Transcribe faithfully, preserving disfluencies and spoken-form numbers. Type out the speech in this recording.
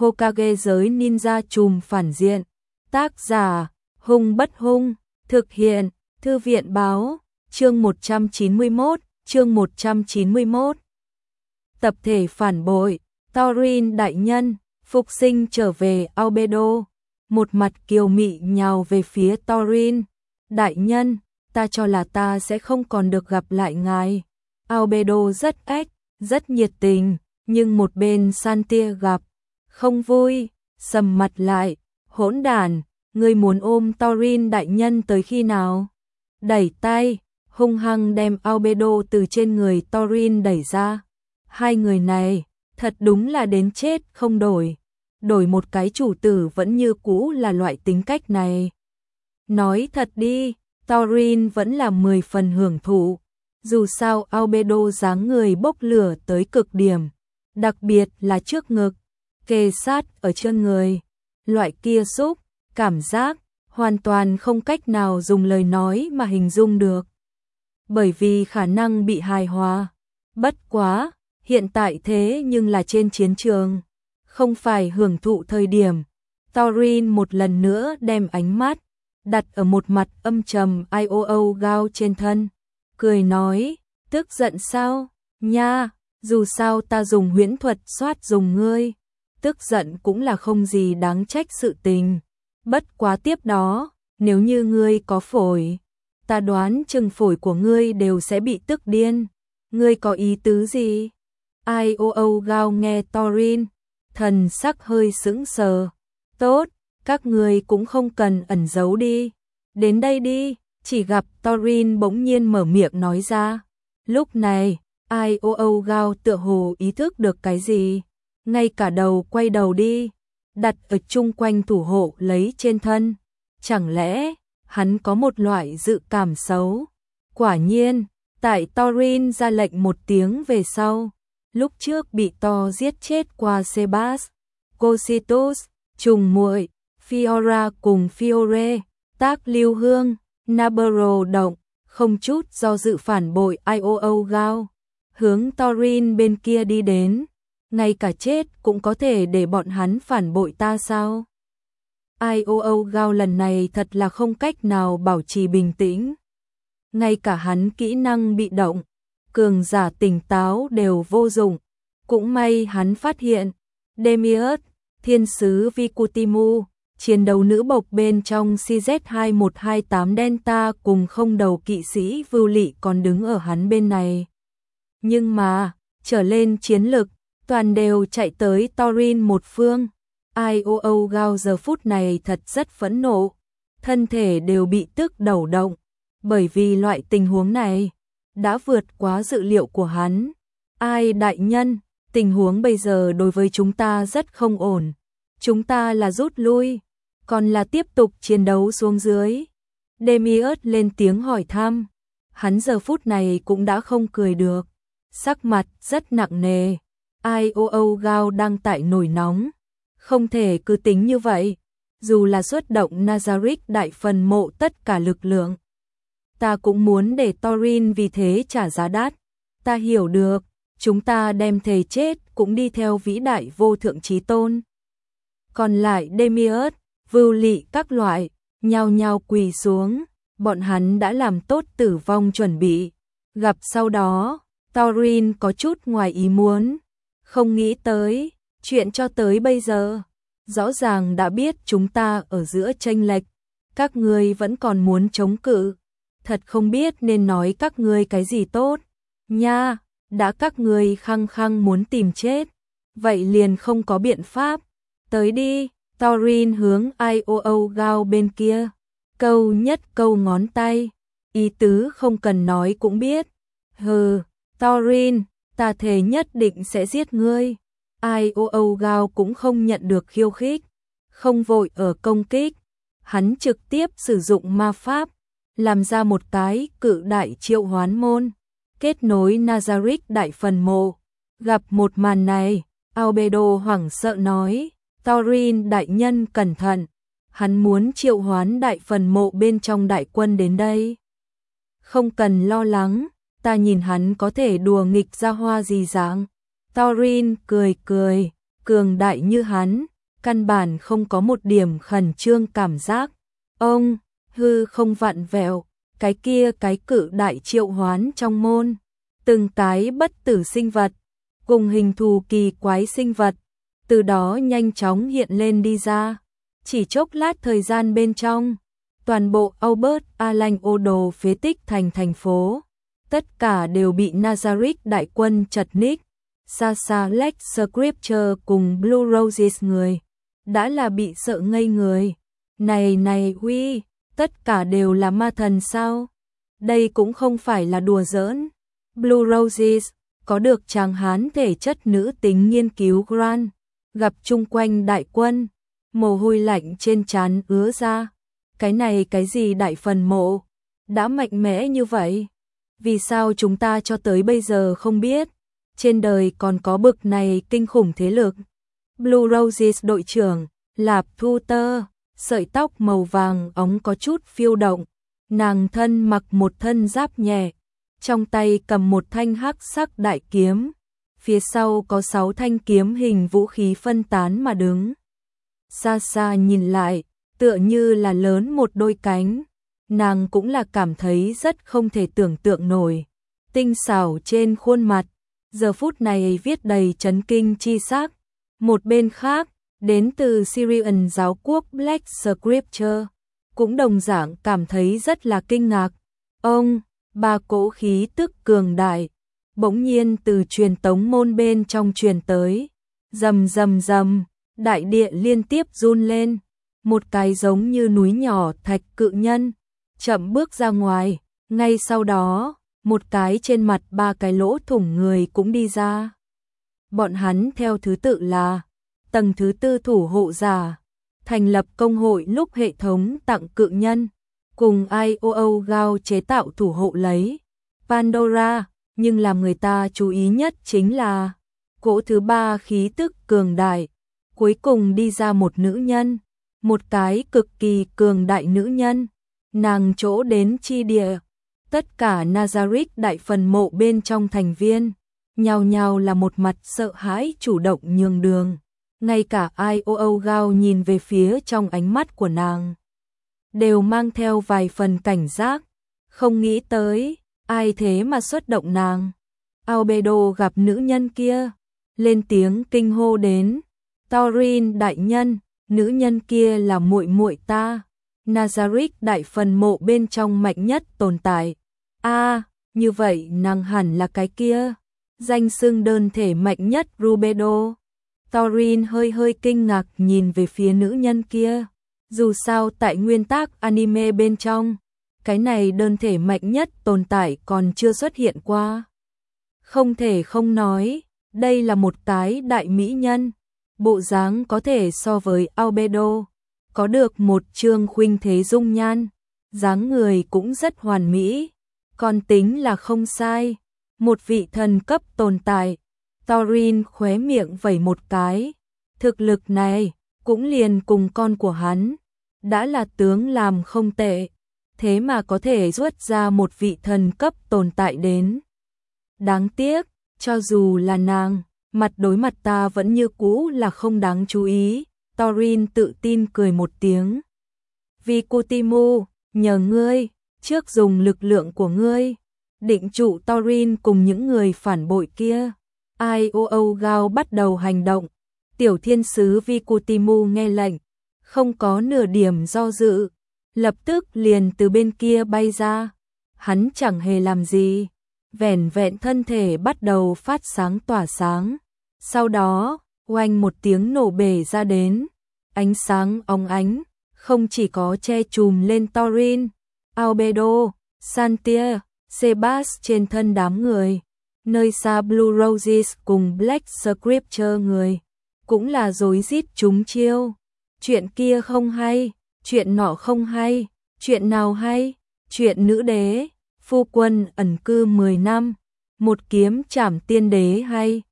Hokage giới ninja trùm phản diện. Tác giả, Hung Bất Hung, thực hiện, Thư viện báo, chương một trăm chín mươi mốt, chương một trăm chín mươi mốt. Tập thể phản bội, Thorin đại nhân, phục sinh trở về Albedo, một mặt kiều mị nhào về phía Thorin. Đại nhân, ta cho là ta sẽ không còn được gặp lại ngài. Albedo rất ách, rất nhiệt tình, nhưng một bên Santia gặp không vui, sầm mặt lại, hỗn đản, ngươi muốn ôm Thorin đại nhân tới khi nào? Đẩy tay, hung hăng đem Albedo từ trên người Thorin đẩy ra. Hai người này, thật đúng là đến chết không đổi. Đổi một cái chủ tử vẫn như cũ là loại tính cách này. Nói thật đi, Thorin vẫn là mười phần hưởng thụ. Dù sao Albedo dáng người bốc lửa tới cực điểm, đặc biệt là trước ngực, kề sát ở chân người. Loại kia xúc, cảm giác, hoàn toàn không cách nào dùng lời nói mà hình dung được. Bởi vì khả năng bị hài hòa. Bất quá, hiện tại thế nhưng là trên chiến trường, không phải hưởng thụ thời điểm. Thorin một lần nữa đem ánh mắt đặt ở một mặt âm trầm Ioo Gao trên thân, cười nói, tức giận sao? Nha, dù sao ta dùng huyễn thuật soát dùng ngươi, tức giận cũng là không gì đáng trách sự tình. Bất quá tiếp đó, nếu như ngươi có phổi, ta đoán chừng phổi của ngươi đều sẽ bị tức điên. Ngươi có ý tứ gì? Ioo Gao nghe Thorin, thần sắc hơi sững sờ. Tốt, các ngươi cũng không cần ẩn giấu đi. Đến đây đi, chỉ gặp Thorin bỗng nhiên mở miệng nói ra. Lúc này, Ioo Gao tựa hồ ý thức được cái gì, ngay cả đầu quay đầu đi, đặt ở chung quanh thủ hộ lấy trên thân. Chẳng lẽ, hắn có một loại dự cảm xấu? Quả nhiên, tại Thorin ra lệnh một tiếng về sau, lúc trước bị Thor giết chết qua Sebas, Cositus, trùng muội, Fiora cùng Fiore, tác lưu hương, Nabero động, không chút do dự phản bội Ioo Gao, hướng Thorin bên kia đi đến. Ngay cả chết cũng có thể để bọn hắn phản bội ta sao? Ioo Gao lần này thật là không cách nào bảo trì bình tĩnh. Ngay cả hắn kỹ năng bị động, cường giả tỉnh táo đều vô dụng. Cũng may hắn phát hiện, Demiurge, thiên sứ Vikutimu, chiến đấu nữ bộc bên trong C Z hai một hai tám Delta cùng không đầu kỵ sĩ Vưu Lị còn đứng ở hắn bên này. Nhưng mà, trở lên chiến lực, toàn đều chạy tới Thorin một phương. Ioo Gao giờ phút này thật rất phẫn nộ, thân thể đều bị tức đầu động, bởi vì loại tình huống này đã vượt quá dự liệu của hắn. Ai đại nhân, tình huống bây giờ đối với chúng ta rất không ổn. Chúng ta là rút lui, còn là tiếp tục chiến đấu xuống dưới? Demiurge lên tiếng hỏi thăm. Hắn giờ phút này cũng đã không cười được, sắc mặt rất nặng nề. Ioo Gao đang tại nổi nóng, không thể cứ tính như vậy. Dù là xuất động Nazarick đại phần mộ tất cả lực lượng, ta cũng muốn để Thorin vì thế trả giá đắt. Ta hiểu được, chúng ta đem thề chết cũng đi theo vĩ đại vô thượng chí tôn. Còn lại Demiurge, Vưu Lị các loại, nhao nhao quỳ xuống, bọn hắn đã làm tốt tử vong chuẩn bị. Gặp sau đó, Thorin có chút ngoài ý muốn, không nghĩ tới, chuyện cho tới bây giờ, rõ ràng đã biết chúng ta ở giữa chênh lệch, các ngươi vẫn còn muốn chống cự, thật không biết nên nói các ngươi cái gì tốt. Nha, đã các ngươi khăng khăng muốn tìm chết, vậy liền không có biện pháp. Tới đi, Thorin hướng Ioo Gao bên kia, câu nhất câu ngón tay, ý tứ không cần nói cũng biết. Hừ, Thorin, ta thề nhất định sẽ giết ngươi. Ioo Gao cũng không nhận được khiêu khích, không vội ở công kích, hắn trực tiếp sử dụng ma pháp, làm ra một cái cự đại triệu hoán môn, kết nối Nazarick đại phần mộ. Gặp một màn này, Albedo hoảng sợ nói, Thorin đại nhân cẩn thận, hắn muốn triệu hoán đại phần mộ bên trong đại quân đến đây. Không cần lo lắng, ta nhìn hắn có thể đùa nghịch ra hoa gì dạng. Thorin cười cười, cường đại như hắn, căn bản không có một điểm khẩn trương cảm giác. Ông, hư không vặn vẹo, cái kia cái cự đại triệu hoán trong môn, từng cái bất tử sinh vật, cùng hình thù kỳ quái sinh vật, từ đó nhanh chóng hiện lên đi ra. Chỉ chốc lát thời gian bên trong, toàn bộ Albert Alan Odo phế tích thành thành phố, tất cả đều bị Nazarick đại quân chật ních. Sasha Lex Scripture cùng Blue Roses người đã là bị sợ ngây người. Này này huy, tất cả đều là ma thần sao? Đây cũng không phải là đùa giỡn. Blue Roses có được chàng hán thể chất nữ tính nghiên cứu Grant, gặp chung quanh đại quân, mồ hôi lạnh trên trán ứa ra. Cái này cái gì đại phần mộ, đã mạnh mẽ như vậy? Vì sao chúng ta cho tới bây giờ không biết? Trên đời còn có bực này kinh khủng thế lực. Blue Roses đội trưởng, Lạp Thu Tơ, sợi tóc màu vàng óng có chút phiêu động. Nàng thân mặc một thân giáp nhẹ, trong tay cầm một thanh hắc sắc đại kiếm. Phía sau có sáu thanh kiếm hình vũ khí phân tán mà đứng. Xa xa nhìn lại, tựa như là lớn một đôi cánh. Nàng cũng là cảm thấy rất không thể tưởng tượng nổi. Tinh xảo trên khuôn mặt, giờ phút này viết đầy chấn kinh chi sắc. Một bên khác, đến từ Syrian giáo quốc Black Scripture, cũng đồng dạng cảm thấy rất là kinh ngạc. Ông, ba cỗ khí tức cường đại, bỗng nhiên từ truyền tống môn bên trong truyền tới. Rầm rầm rầm, đại địa liên tiếp run lên. Một cái giống như núi nhỏ thạch cự nhân chậm bước ra ngoài, ngay sau đó, một cái trên mặt ba cái lỗ thủng người cũng đi ra. Bọn hắn theo thứ tự là tầng thứ tư thủ hộ giả, thành lập công hội lúc hệ thống tặng cự nhân, cùng i o o Gao chế tạo thủ hộ lấy Pandora, nhưng làm người ta chú ý nhất chính là cỗ thứ ba khí tức cường đại, cuối cùng đi ra một nữ nhân, một cái cực kỳ cường đại nữ nhân. Nàng chỗ đến chi địa, tất cả Nazarick đại phần mộ bên trong thành viên, nhao nhao là một mặt sợ hãi chủ động nhường đường. Ngay cả i o o Gao nhìn về phía trong ánh mắt của nàng, đều mang theo vài phần cảnh giác, không nghĩ tới, ai thế mà xuất động nàng. Albedo gặp nữ nhân kia, lên tiếng kinh hô đến, Thorin đại nhân, nữ nhân kia là muội muội ta. Nazarick đại phần mộ bên trong mạnh nhất tồn tại. A, à, như vậy nàng hẳn là cái kia, danh xưng đơn thể mạnh nhất Rubedo. Thorin hơi hơi kinh ngạc nhìn về phía nữ nhân kia. Dù sao tại nguyên tác anime bên trong, cái này đơn thể mạnh nhất tồn tại còn chưa xuất hiện qua. Không thể không nói, đây là một cái đại mỹ nhân, bộ dáng có thể so với Albedo, có được một trương khuynh thế dung nhan, dáng người cũng rất hoàn mỹ, còn tính là không sai, một vị thần cấp tồn tại. Thorin khóe miệng vẩy một cái, thực lực này cũng liền cùng con của hắn, đã là tướng làm không tệ, thế mà có thể rút ra một vị thần cấp tồn tại đến. Đáng tiếc, cho dù là nàng, mặt đối mặt ta vẫn như cũ là không đáng chú ý. Thorin tự tin cười một tiếng. Vì Cutimu, nhờ ngươi, trước dùng lực lượng của ngươi, định trụ Thorin cùng những người phản bội kia. i o o Gao bắt đầu hành động. Tiểu thiên sứ Vicutimu nghe lệnh, không có nửa điểm do dự, lập tức liền từ bên kia bay ra. Hắn chẳng hề làm gì, vẻn vẹn thân thể bắt đầu phát sáng tỏa sáng. Sau đó, oanh một tiếng nổ bể ra đến, ánh sáng óng ánh, không chỉ có che chùm lên Thorin, Albedo, Santia, Sebas trên thân đám người, nơi xa Blue Roses cùng Black Scripture người, cũng là rối rít trúng chiêu. Chuyện kia không hay, chuyện nọ không hay, chuyện nào hay, chuyện nữ đế, phu quân ẩn cư mười năm, một kiếm trảm tiên đế hay.